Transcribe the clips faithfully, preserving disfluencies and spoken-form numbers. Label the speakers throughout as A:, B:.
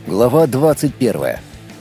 A: Глава двадцать первая.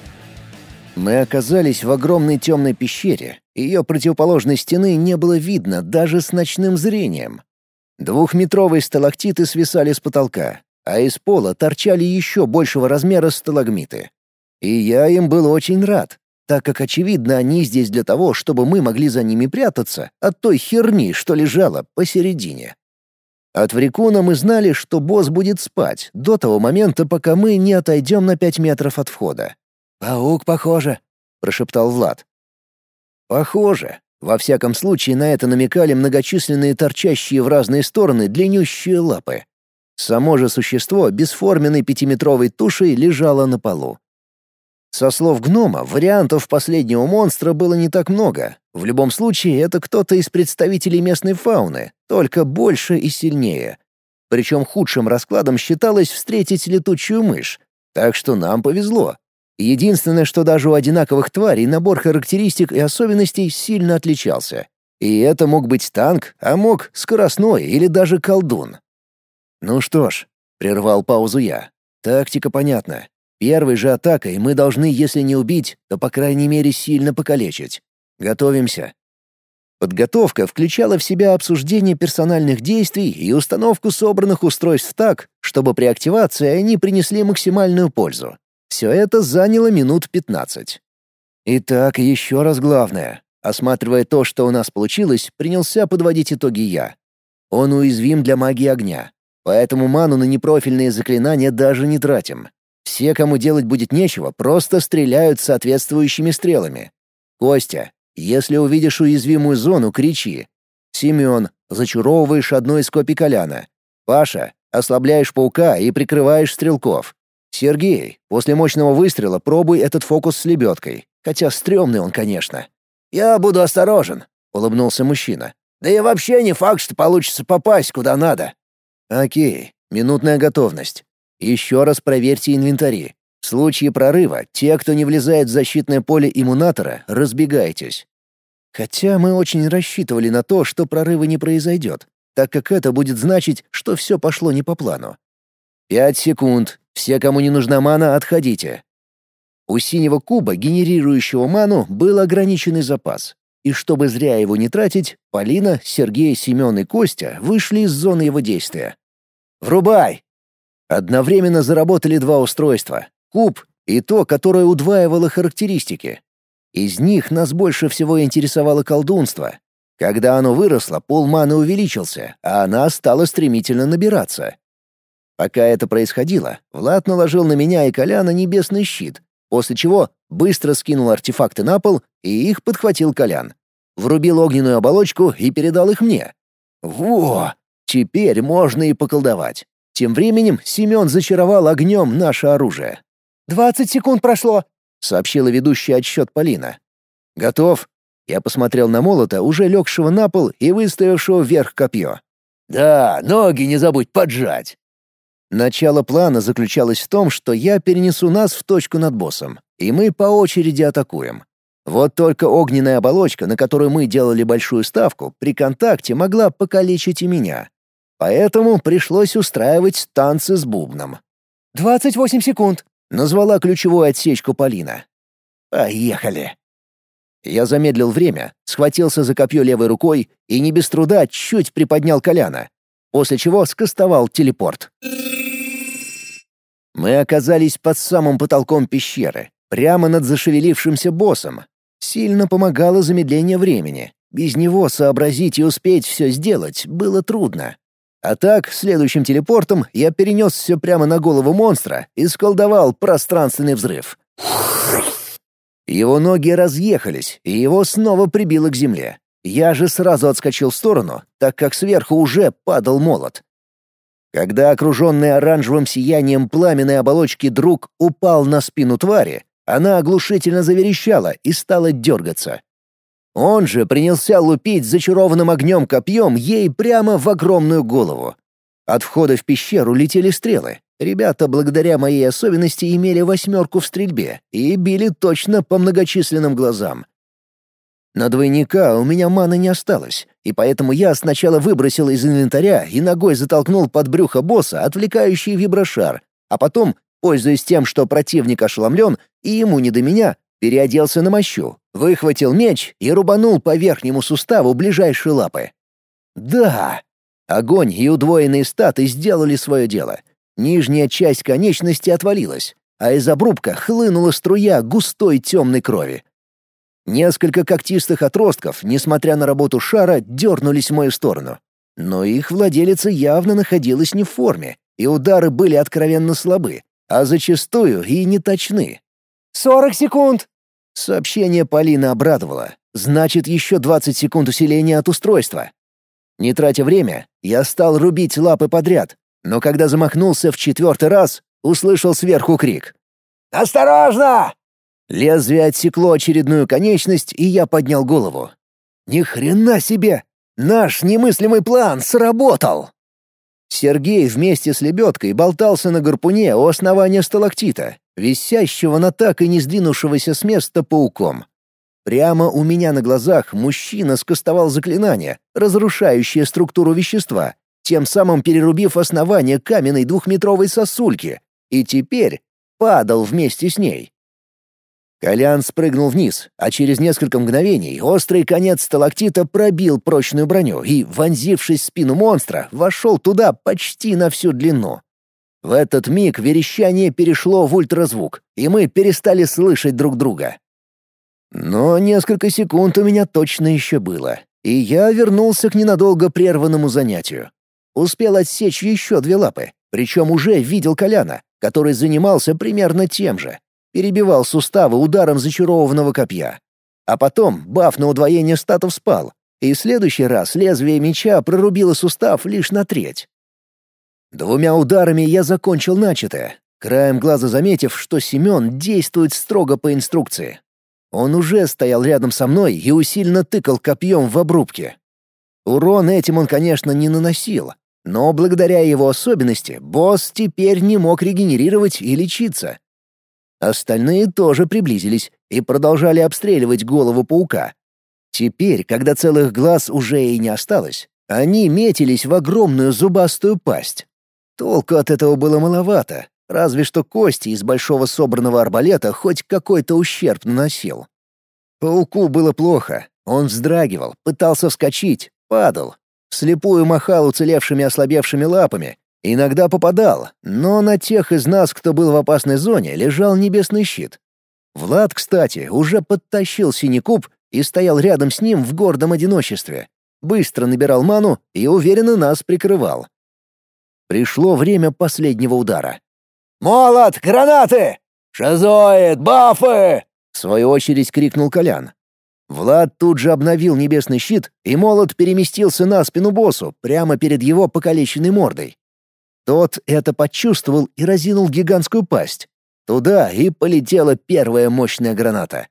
A: Мы оказались в огромной темной пещере. Ее противоположной стены не было видно даже с ночным зрением. Двухметровые сталактиты свисали с потолка, а из пола торчали еще большего размера сталагмиты. И я им был очень рад, так как, очевидно, они здесь для того, чтобы мы могли за ними прятаться от той херни, что лежала посередине. От Врикуна мы знали, что босс будет спать до того момента, пока мы не отойдем на пять метров от входа. «Паук, похоже», — прошептал Влад. «Похоже. Во всяком случае, на это намекали многочисленные торчащие в разные стороны длиннющие лапы. Само же существо бесформенной пятиметровой тушей лежало на полу. Со слов гнома, вариантов последнего монстра было не так много. В любом случае, это кто-то из представителей местной фауны, только больше и сильнее. Причем худшим раскладом считалось встретить летучую мышь, так что нам повезло. Единственное, что даже у одинаковых тварей набор характеристик и особенностей сильно отличался. И это мог быть танк, а мог скоростной или даже колдун. «Ну что ж», — прервал паузу я, — «тактика понятна. Первой же атакой мы должны, если не убить, то, по крайней мере, сильно покалечить. Готовимся». Подготовка включала в себя обсуждение персональных действий и установку собранных устройств так, чтобы при активации они принесли максимальную пользу. Все это заняло минут пятнадцать. Итак, еще раз главное. Осматривая то, что у нас получилось, принялся подводить итоги я. Он уязвим для магии огня, поэтому ману на непрофильные заклинания даже не тратим. Все, кому делать будет нечего, просто стреляют соответствующими стрелами. Костя, если увидишь уязвимую зону, кричи. Семен, зачаровываешь одно из копий Коляна. Паша, ослабляешь паука и прикрываешь стрелков. Сергей, после мощного выстрела пробуй этот фокус с лебедкой. Хотя стрёмный он, конечно. «Я буду осторожен», — улыбнулся мужчина. «Да и вообще не факт, что получится попасть куда надо». «Окей, минутная готовность. Еще раз проверьте инвентари. В случае прорыва, те, кто не влезает в защитное поле иммунатора, разбегайтесь». Хотя мы очень рассчитывали на то, что прорыва не произойдет, так как это будет значить, что все пошло не по плану. «Пять секунд. Все, кому не нужна мана, отходите». У синего куба, генерирующего ману, был ограниченный запас. И чтобы зря его не тратить, Полина, Сергей, Семен и Костя вышли из зоны его действия. «Врубай!» Одновременно заработали два устройства — куб и то, которое удваивало характеристики. Из них нас больше всего интересовало колдунство. Когда оно выросло, пул маны увеличился, а она стала стремительно набираться. Пока это происходило, Влад наложил на меня и Коляна небесный щит, после чего быстро скинул артефакты на пол, и их подхватил Колян. Врубил огненную оболочку и передал их мне. Во! Теперь можно и поколдовать. Тем временем Семен зачаровал огнем наше оружие. «Двадцать секунд прошло», — сообщила ведущая отсчет Полина. «Готов?» Я посмотрел на молота, уже легшего на пол и выставившего вверх копье. «Да, ноги не забудь поджать». Начало плана заключалось в том, что я перенесу нас в точку над боссом, и мы по очереди атакуем. Вот только огненная оболочка, на которую мы делали большую ставку, при контакте могла покалечить и меня. Поэтому пришлось устраивать танцы с бубном. «Двадцать восемь секунд», — назвала ключевую отсечку Полина. «Поехали». Я замедлил время, схватился за копье левой рукой и не без труда чуть приподнял Коляна, после чего скастовал телепорт. Мы оказались под самым потолком пещеры, прямо над зашевелившимся боссом. Сильно помогало замедление времени. Без него сообразить и успеть все сделать было трудно. А так, следующим телепортом я перенесся прямо на голову монстра и сколдовал пространственный взрыв. Его ноги разъехались, и его снова прибило к земле. Я же сразу отскочил в сторону, так как сверху уже падал молот. Когда окруженный оранжевым сиянием пламенной оболочки друг упал на спину твари, она оглушительно заверещала и стала дергаться. Он же принялся лупить зачарованным огнем копьем ей прямо в огромную голову. От входа в пещеру летели стрелы. Ребята, благодаря моей особенности, имели восьмерку в стрельбе и били точно по многочисленным глазам. На двойника у меня маны не осталось, и поэтому я сначала выбросил из инвентаря и ногой затолкнул под брюхо босса отвлекающий виброшар, а потом пользуясь тем, что противник ошеломлен и ему не до меня, переоделся на мощу, выхватил меч и рубанул по верхнему суставу ближайшей лапы. Да! Огонь и удвоенные статы сделали свое дело. Нижняя часть конечности отвалилась, а из обрубка хлынула струя густой темной крови. Несколько когтистых отростков, несмотря на работу шара, дернулись в мою сторону. Но их владелица явно находилась не в форме, и удары были откровенно слабы, а зачастую и неточны. «Сорок секунд!» Сообщение Полины обрадовало. Значит, еще двадцать секунд усиления от устройства. Не тратя время, я стал рубить лапы подряд, но когда замахнулся в четвертый раз, услышал сверху крик. «Осторожно!» Лезвие отсекло очередную конечность, и я поднял голову. «Ни хрена себе! Наш немыслимый план сработал!» Сергей вместе с лебедкой болтался на гарпуне у основания сталактита, висящего на так и не сдвинувшегося с места пауком. Прямо у меня на глазах мужчина скостовал заклинание, разрушающее структуру вещества, тем самым перерубив основание каменной двухметровой сосульки, и теперь падал вместе с ней. Колян спрыгнул вниз, а через несколько мгновений острый конец сталактита пробил прочную броню и, вонзившись в спину монстра, вошел туда почти на всю длину. В этот миг верещание перешло в ультразвук, и мы перестали слышать друг друга. Но несколько секунд у меня точно еще было, и я вернулся к ненадолго прерванному занятию. Успел отсечь еще две лапы, причем уже видел Коляна, который занимался примерно тем же. Перебивал суставы ударом зачарованного копья. А потом баф на удвоение статов спал, и в следующий раз лезвие меча прорубило сустав лишь на треть. Двумя ударами я закончил начатое, краем глаза заметив, что Семен действует строго по инструкции. Он уже стоял рядом со мной и усиленно тыкал копьем в обрубки. Урон этим он, конечно, не наносил, но благодаря его особенности босс теперь не мог регенерировать и лечиться. Остальные тоже приблизились и продолжали обстреливать голову паука. Теперь, когда целых глаз уже и не осталось, они метились в огромную зубастую пасть. Толку от этого было маловато, разве что кости из большого собранного арбалета хоть какой-то ущерб наносил. Пауку было плохо, он вздрагивал, пытался вскочить, падал, вслепую махал уцелевшими ослабевшими лапами, иногда попадал, но на тех из нас, кто был в опасной зоне, лежал небесный щит. Влад, кстати, уже подтащил синий куб и стоял рядом с ним в гордом одиночестве, быстро набирал ману и уверенно нас прикрывал. Пришло время последнего удара. «Молот! Гранаты! Шизоид! Бафы!» — в свою очередь крикнул Колян. Влад тут же обновил небесный щит, и молот переместился на спину боссу, прямо перед его покалеченной мордой. Тот это почувствовал и разинул гигантскую пасть. Туда и полетела первая мощная граната.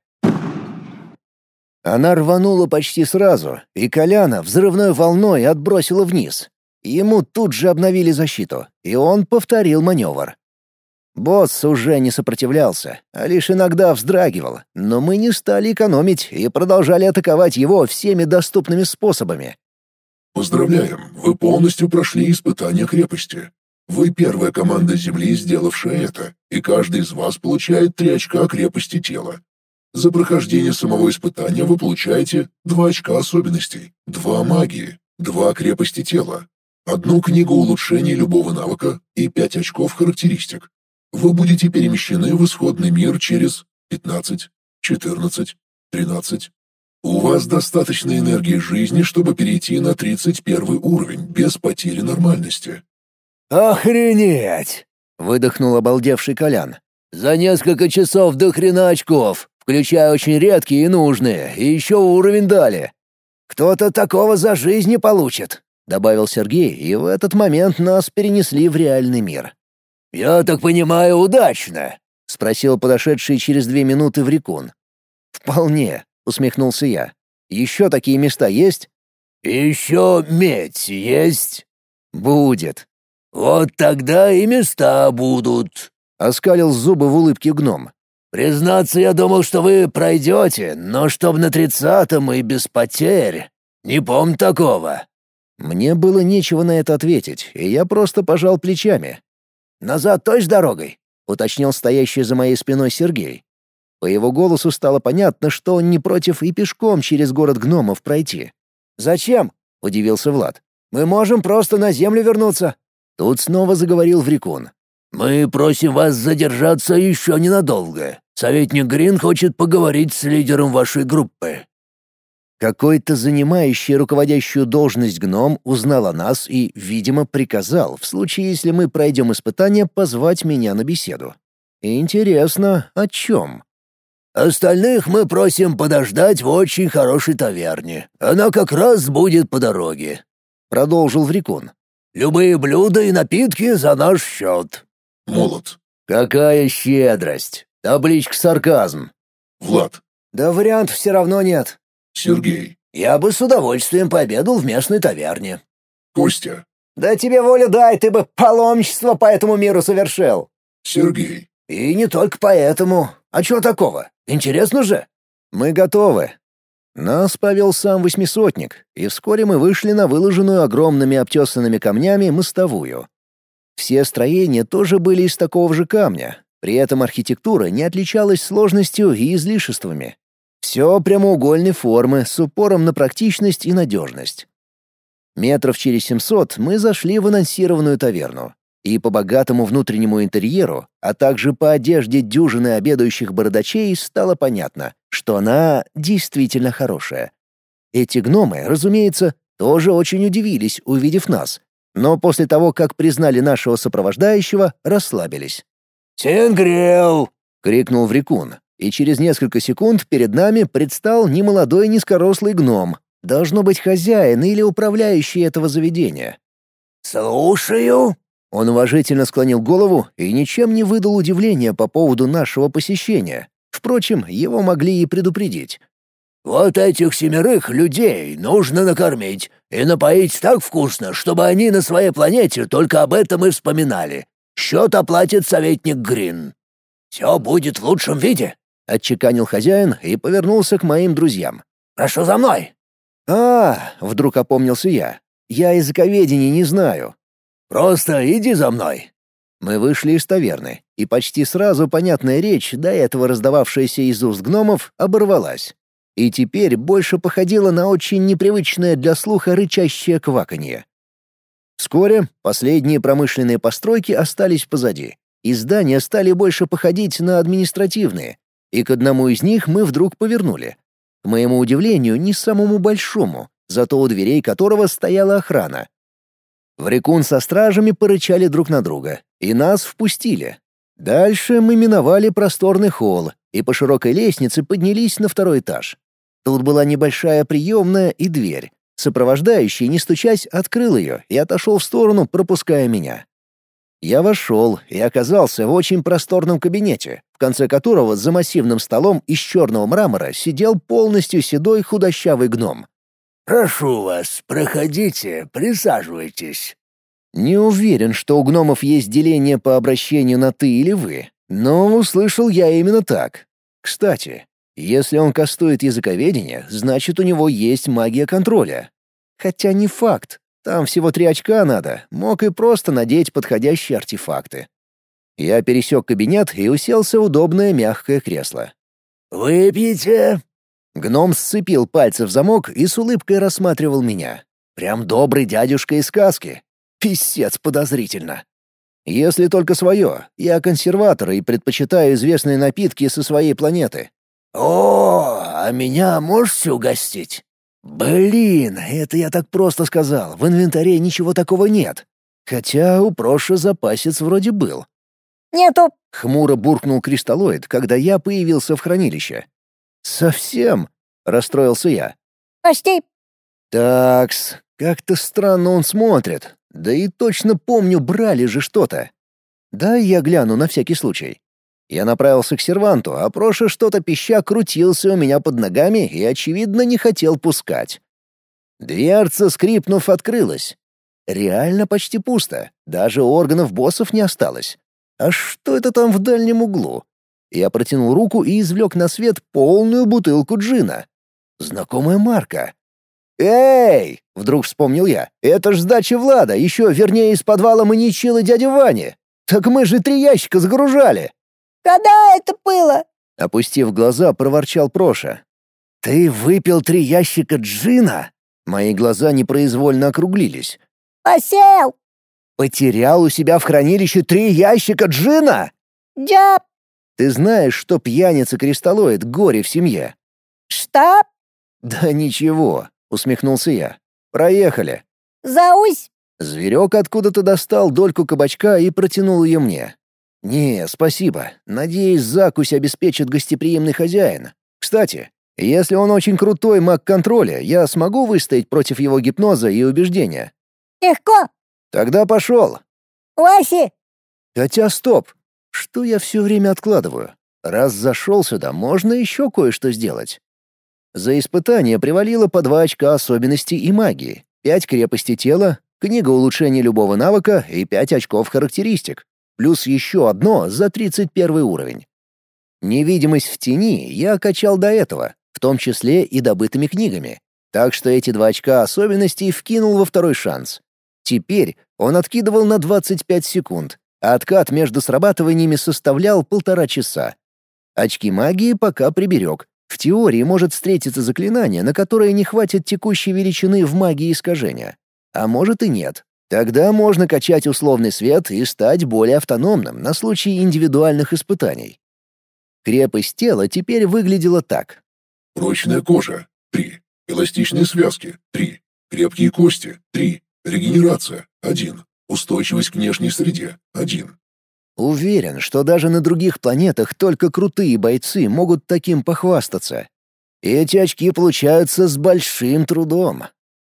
A: Она рванула почти сразу, и Коляна взрывной волной отбросила вниз. Ему тут же обновили защиту, и он повторил маневр. Босс уже не сопротивлялся, а лишь иногда вздрагивал, но мы не стали экономить и продолжали атаковать его всеми доступными способами.
B: Поздравляем, вы полностью прошли испытание крепости. Вы первая команда Земли, сделавшая это, и каждый из вас получает три очка крепости тела. За прохождение самого испытания вы получаете два очка особенностей, два магии, два крепости тела, одну книгу улучшений любого навыка и пять очков характеристик. Вы будете перемещены в исходный мир через пятнадцать, четырнадцать, тринадцать. У вас достаточно энергии жизни, чтобы перейти на тридцать первый уровень без потери нормальности.
A: «Охренеть!» — выдохнул обалдевший Колян. «За несколько часов до хрена очков, включая очень редкие и нужные, и еще уровень дали. Кто-то такого за жизнь не получит», — добавил Сергей, и в этот момент нас перенесли в реальный мир. «Я так понимаю, удачно?» — спросил подошедший через две минуты Врикун. «Вполне», — усмехнулся я. «Еще такие места есть?» «Еще медь есть?» «Будет». «Вот тогда и места будут», — оскалил зубы в улыбке гном. «Признаться, я думал, что вы пройдете, но чтоб на тридцатом и без потерь. Не помню такого». Мне было нечего на это ответить, и я просто пожал плечами. «Назад той же дорогой?» — уточнил стоящий за моей спиной Сергей. По его голосу стало понятно, что он не против и пешком через город гномов пройти. «Зачем?» — удивился Влад. «Мы можем просто на землю вернуться». Тут снова заговорил Врикун.
C: «Мы просим вас задержаться еще ненадолго. Советник Грин хочет поговорить с лидером вашей группы».
A: Какой-то занимающий руководящую должность гном узнал о нас и, видимо, приказал, в случае, если мы пройдем испытание, позвать меня на беседу. Интересно, о чем?
C: «Остальных мы просим подождать в очень хорошей таверне. Она как раз будет по дороге», — продолжил Врикун. «Любые блюда и напитки за наш счет».
B: Молот.
A: «Какая щедрость! Табличка сарказм».
B: Влад.
A: «Да вариантов все равно нет».
B: Сергей.
C: «Я бы с удовольствием пообедал в местной таверне».
B: Костя.
A: «Да тебе волю дай, ты бы паломничество по этому миру совершил».
B: Сергей.
C: «И не только поэтому. А чего такого? Интересно же?»
A: «Мы готовы». Нас повел сам восьмисотник, и вскоре мы вышли на выложенную огромными обтесанными камнями мостовую. Все строения тоже были из такого же камня, при этом архитектура не отличалась сложностью и излишествами. Все прямоугольной формы с упором на практичность и надежность. Метров через семьсот мы зашли в анонсированную таверну. И по богатому внутреннему интерьеру, а также по одежде дюжины обедающих бородачей стало понятно, что она действительно хорошая. Эти гномы, разумеется, тоже очень удивились, увидев нас, но после того, как признали нашего сопровождающего, расслабились.
C: «Тенгрел!»
A: — крикнул Врикун, и через несколько секунд перед нами предстал немолодой низкорослый гном, должно быть хозяин или управляющий этого заведения.
C: «Слушаю!»
A: Он уважительно склонил голову и ничем не выдал удивления по поводу нашего посещения. Впрочем, его могли и предупредить.
C: «Вот этих семерых людей нужно накормить и напоить так вкусно, чтобы они на своей планете только об этом и вспоминали. Счет оплатит советник Грин. Все будет в лучшем виде»,
A: — отчеканил хозяин и повернулся к моим друзьям.
C: «Прошу за мной».
A: «А, — вдруг опомнился я, — я языковедения не знаю».
C: «Просто иди за мной».
A: Мы вышли из таверны, и почти сразу понятная речь, до этого раздававшаяся из уст гномов, оборвалась. И теперь больше походила на очень непривычное для слуха рычащее кваканье. Вскоре последние промышленные постройки остались позади, и здания стали больше походить на административные, и к одному из них мы вдруг повернули. К моему удивлению, не самому большому, зато у дверей которого стояла охрана. Врикун со стражами порычали друг на друга, и нас впустили. Дальше мы миновали просторный холл и по широкой лестнице поднялись на второй этаж. Тут была небольшая приемная и дверь. Сопровождающий, не стучась, открыл ее и отошел в сторону, пропуская меня. Я вошел и оказался в очень просторном кабинете, в конце которого за массивным столом из черного мрамора сидел полностью седой худощавый гном.
C: «Прошу вас, проходите, присаживайтесь».
A: Не уверен, что у гномов есть деление по обращению на «ты» или «вы», но услышал я именно так. Кстати, если он кастует языковедение, значит, у него есть магия контроля. Хотя не факт, там всего три очка надо, мог и просто надеть подходящие артефакты. Я пересек кабинет и уселся в удобное мягкое кресло.
C: «Выпьете?»
A: Гном сцепил пальцы в замок и с улыбкой рассматривал меня. Прям добрый дядюшка из сказки. Писец подозрительно. Если только свое, я консерватор и предпочитаю известные напитки со своей планеты.
C: «О, а меня можете угостить?»
A: Блин, это я так просто сказал, в инвентаре ничего такого нет. Хотя у Проши запасец вроде был.
D: «Нету»,
A: — хмуро буркнул кристаллоид, когда я появился в хранилище. «Совсем?» — расстроился я.
D: «Почти».
A: «Такс, как-то странно он смотрит. Да и точно помню, брали же что-то. Дай я гляну на всякий случай». Я направился к серванту, а Проша что-то пища крутился у меня под ногами и, очевидно, не хотел пускать. Дверца, скрипнув, открылась. Реально почти пусто, даже органов боссов не осталось. А что это там в дальнем углу? Я протянул руку и извлек на свет полную бутылку джина. Знакомая марка. «Эй!» — вдруг вспомнил я. «Это ж сдача Влада, еще вернее из подвала маньячилы дяди Вани. Так мы же три ящика загружали!»
D: «Когда это было?»
A: — опустив глаза, проворчал Проша. «Ты выпил три ящика джина?» Мои глаза непроизвольно округлились.
D: «Посел!»
A: «Потерял у себя в хранилище три ящика джина?»
D: «Да».
A: «Ты знаешь, что пьяница-кристаллоид — горе в семье?»
D: «Что?»
A: «Да ничего», — усмехнулся я. «Проехали».
D: «Заусь!»
A: Зверек откуда-то достал дольку кабачка и протянул ее мне. «Не, спасибо. Надеюсь, закусь обеспечит гостеприимный хозяин. Кстати, если он очень крутой маг контроля, я смогу выстоять против его гипноза и убеждения?»
D: «Легко!»
A: «Тогда пошел!»
D: «Васи!»
A: «Хотя стоп! Что я все время откладываю? Раз зашел сюда, можно еще кое-что сделать». За испытание привалило по два очка особенностей и магии, пять крепости тела, книга улучшения любого навыка и пять очков характеристик, плюс еще одно за тридцать первый уровень. Невидимость в тени я качал до этого, в том числе и добытыми книгами, так что эти два очка особенностей вкинул во второй шанс. Теперь он откидывал на двадцать пять секунд, а откат между срабатываниями составлял полтора часа. Очки магии пока приберег. В теории может встретиться заклинание, на которое не хватит текущей величины в магии искажения. А может и нет. Тогда можно качать условный свет и стать более автономным на случай индивидуальных испытаний. Крепость тела теперь выглядела так.
B: Прочная кожа — три. Эластичные связки — три. Крепкие кости — три. Регенерация — один. Устойчивость к внешней среде — один.
A: Уверен, что даже на других планетах только крутые бойцы могут таким похвастаться. Эти очки получаются с большим трудом.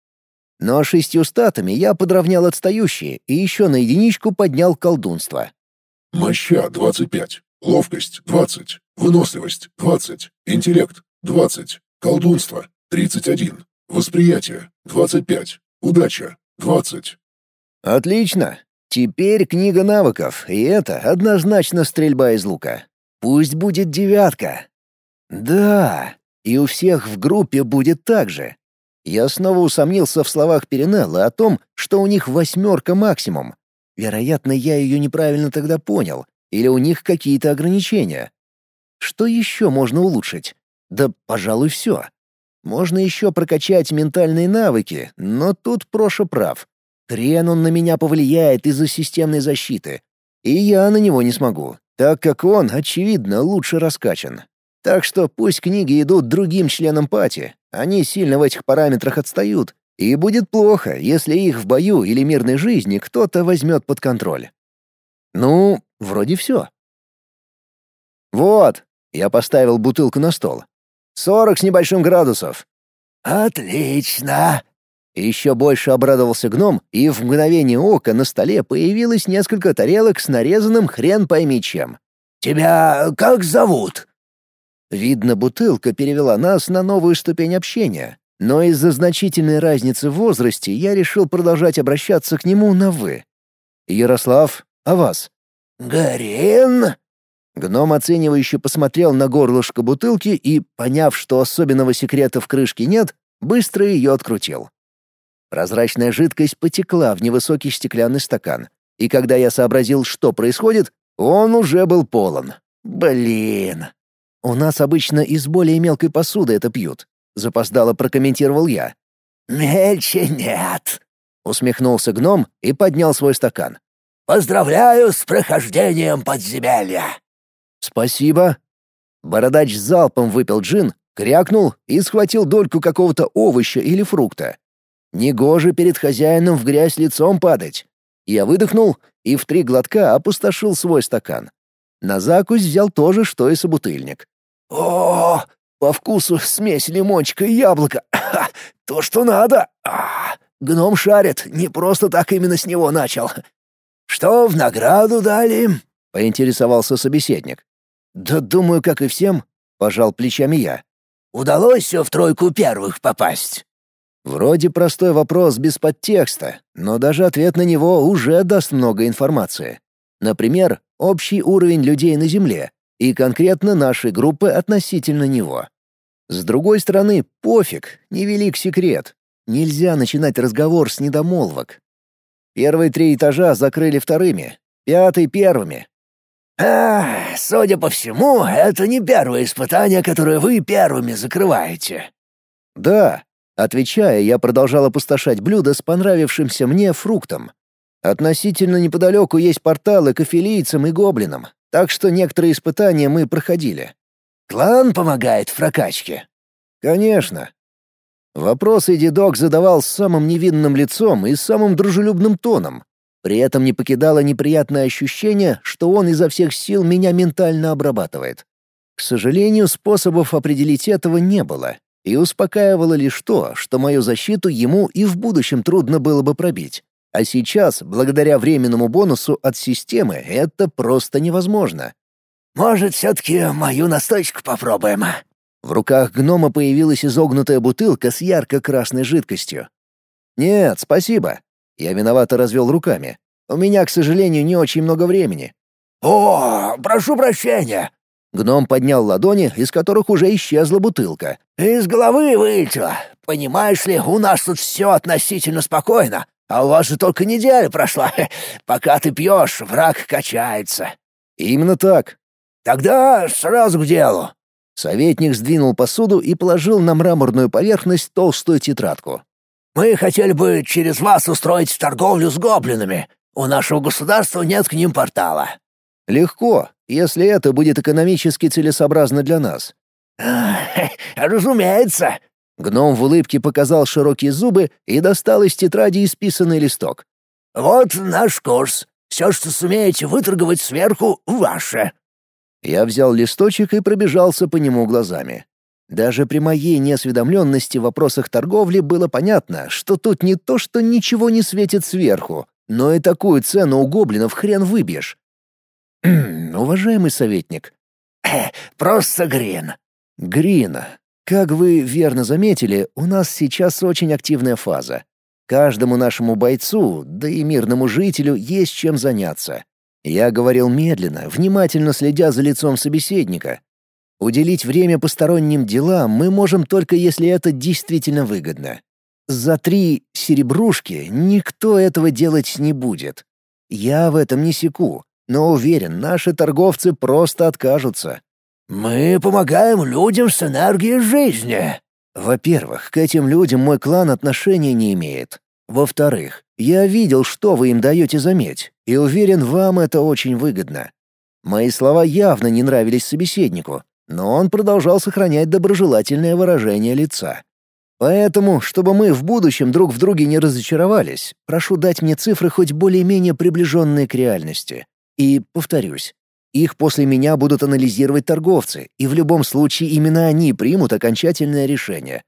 A: Но шестью статами я подровнял отстающие и еще на единичку поднял колдунство.
B: Моща — двадцать пять. Ловкость — двадцать. Выносливость — двадцать. Интеллект — двадцать. Колдунство — тридцать один. Восприятие — двадцать пять. Удача — двадцать.
A: Отлично. Теперь книга навыков, и это однозначно стрельба из лука. Пусть будет девятка. Да, и у всех в группе будет так же. Я снова усомнился в словах Перинеллы о том, что у них восьмерка максимум. Вероятно, я ее неправильно тогда понял, или у них какие-то ограничения. Что еще можно улучшить? Да, пожалуй, все. Можно еще прокачать ментальные навыки, но тут Проша прав. Хрен он на меня повлияет из-за системной защиты. И я на него не смогу, так как он, очевидно, лучше раскачан. Так что пусть книги идут другим членам пати, они сильно в этих параметрах отстают, и будет плохо, если их в бою или мирной жизни кто-то возьмет под контроль. Ну, вроде все. Вот, я поставил бутылку на стол. Сорок с небольшим градусов. Отлично! Еще больше обрадовался гном, и в мгновение ока на столе появилось несколько тарелок с нарезанным хрен пойми чем.
C: «Тебя как зовут?»
A: Видно, бутылка перевела нас на новую ступень общения, но из-за значительной разницы в возрасте я решил продолжать обращаться к нему на «вы». «Ярослав, а вас?»
C: «Гарин?»
A: Гном оценивающе посмотрел на горлышко бутылки и, поняв, что особенного секрета в крышке нет, быстро ее открутил. Прозрачная жидкость потекла в невысокий стеклянный стакан, и когда я сообразил, что происходит, он уже был полон. Блин. У нас обычно из более мелкой посуды это пьют, запоздало прокомментировал я.
C: «Мельче нет»,
A: — усмехнулся гном и поднял свой стакан.
C: «Поздравляю с прохождением подземелья!»
A: «Спасибо». Бородач залпом выпил джин, крякнул и схватил дольку какого-то овоща или фрукта. Негоже перед хозяином в грязь лицом падать. Я выдохнул и в три глотка опустошил свой стакан. На закусь взял то же, что и собутыльник. О, по вкусу смесь лимончика и яблока. То, что надо. А, гном шарит, не просто так именно с него начал.
C: «Что в награду дали?»
A: — поинтересовался собеседник. «Да думаю, как и всем», — пожал плечами я.
C: «Удалось в тройку первых попасть?»
A: Вроде простой вопрос без подтекста, но даже ответ на него уже даст много информации. Например, общий уровень людей на Земле и конкретно нашей группы относительно него. С другой стороны, пофиг, невелик секрет. Нельзя начинать разговор с недомолвок. Первые три этажа закрыли вторыми. Пятый первыми.
C: А, судя по всему, это не первое испытание, которое вы первыми закрываете.
A: Да, отвечая, я продолжал опустошать блюдо с понравившимся мне фруктом. Относительно неподалеку есть порталы к афилийцам и гоблинам, так что некоторые испытания мы проходили.
C: Клан помогает в прокачке?
A: Конечно. Вопросы дедок задавал с самым невинным лицом и самым дружелюбным тоном. При этом не покидало неприятное ощущение, что он изо всех сил меня ментально обрабатывает. К сожалению, способов определить этого не было, и успокаивало лишь то, что мою защиту ему и в будущем трудно было бы пробить. А сейчас, благодаря временному бонусу от системы, это просто невозможно.
C: «Может, все-таки мою настойку попробуем?»
A: В руках гнома появилась изогнутая бутылка с ярко-красной жидкостью. «Нет, спасибо». Я виновато развел руками. «У меня, к сожалению, не очень много времени».
C: «О, прошу прощения!»
A: Гном поднял ладони, из которых уже исчезла бутылка.
C: «Из головы вылетело. Понимаешь ли, у нас тут все относительно спокойно, а у вас же только неделя прошла. Пока ты пьешь, враг качается».
A: «Именно так».
C: «Тогда сразу к делу».
A: Советник сдвинул посуду и положил на мраморную поверхность толстую тетрадку.
C: «Мы хотели бы через вас устроить торговлю с гоблинами. У нашего государства нет к ним портала».
A: «Легко, если это будет экономически целесообразно для нас».
C: «Разумеется».
A: Гном в улыбке показал широкие зубы и достал из тетради исписанный листок.
C: «Вот наш курс. Все, что сумеете выторговать сверху, ваше».
A: Я взял листочек и пробежался по нему глазами. Даже при моей неосведомленности в вопросах торговли было понятно, что тут не то, что ничего не светит сверху, но и такую цену у гоблинов хрен выбьешь. Уважаемый советник.
C: «Просто Грин».
A: Грин. Как вы верно заметили, у нас сейчас очень активная фаза. Каждому нашему бойцу, да и мирному жителю, есть чем заняться. Я говорил медленно, внимательно следя за лицом собеседника. Уделить время посторонним делам мы можем только если это действительно выгодно. За три серебрушки никто этого делать не будет. Я в этом не секу, но уверен, наши торговцы просто откажутся.
C: «Мы помогаем людям с энергией жизни».
A: Во-первых, к этим людям мой клан отношения не имеет. Во-вторых, я видел, что вы им даете заметь, и уверен, вам это очень выгодно. Мои слова явно не нравились собеседнику, но он продолжал сохранять доброжелательное выражение лица. Поэтому, чтобы мы в будущем друг в друге не разочаровались, прошу дать мне цифры хоть более-менее приближенные к реальности. И, повторюсь, их после меня будут анализировать торговцы, и в любом случае именно они примут окончательное решение.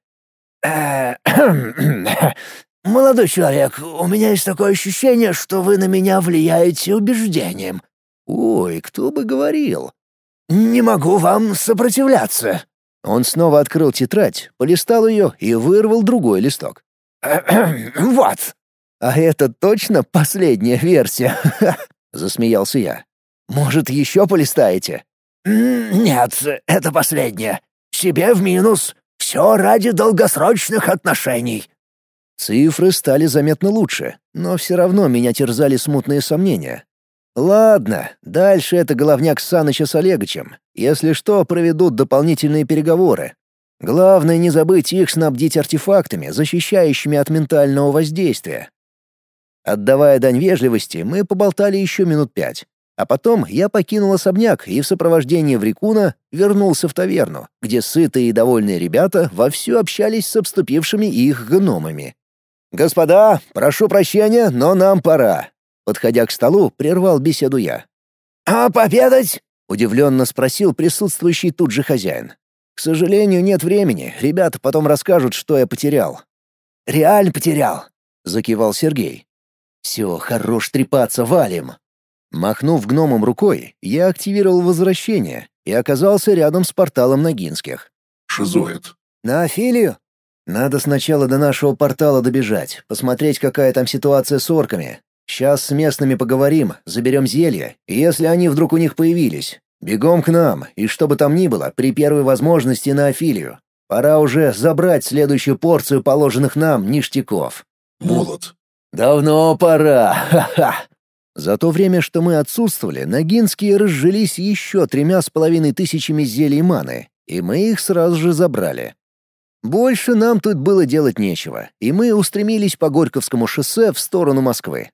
C: «Молодой человек, у меня есть такое ощущение, что вы на меня влияете убеждением».
A: «Ой, кто бы говорил?»
C: «Не могу вам сопротивляться».
A: Он снова открыл тетрадь, полистал ее и вырвал другой листок.
C: «Вот».
A: «А это точно последняя версия?» — засмеялся я. «Может, еще полистаете?»
C: «Нет, это последняя. Себе в минус. Все ради долгосрочных отношений».
A: Цифры стали заметно лучше, но все равно меня терзали смутные сомнения. Ладно, дальше это головняк Саныча с Олегычем. Если что, проведут дополнительные переговоры. Главное не забыть их снабдить артефактами, защищающими от ментального воздействия. Отдавая дань вежливости, мы поболтали еще минут пять. А потом я покинул особняк и в сопровождении Врикуна вернулся в таверну, где сытые и довольные ребята вовсю общались с обступившими их гномами. «Господа, прошу прощения, но нам пора». Подходя к столу, прервал беседу я.
C: «А пообедать?»
A: — удивленно спросил присутствующий тут же хозяин. «К сожалению, нет времени. Ребята потом расскажут, что я потерял».
C: «Реально потерял?»
A: — закивал Сергей. «Все, хорош трепаться, валим». Махнув гномом рукой, я активировал возвращение и оказался рядом с порталом Ногинских.
B: Шизоид.
A: «На Афилию? Надо сначала до нашего портала добежать, посмотреть, какая там ситуация с орками. Сейчас с местными поговорим, заберем зелья, если они вдруг у них появились. Бегом к нам, и что бы там ни было, при первой возможности на Афилию. Пора уже забрать следующую порцию положенных нам ништяков».
B: Молот.
A: «Давно пора, ха-ха!» За то время, что мы отсутствовали, ногинские разжились еще тремя с половиной тысячами зелий маны, и мы их сразу же забрали. Больше нам тут было делать нечего, и мы устремились по Горьковскому шоссе в сторону Москвы.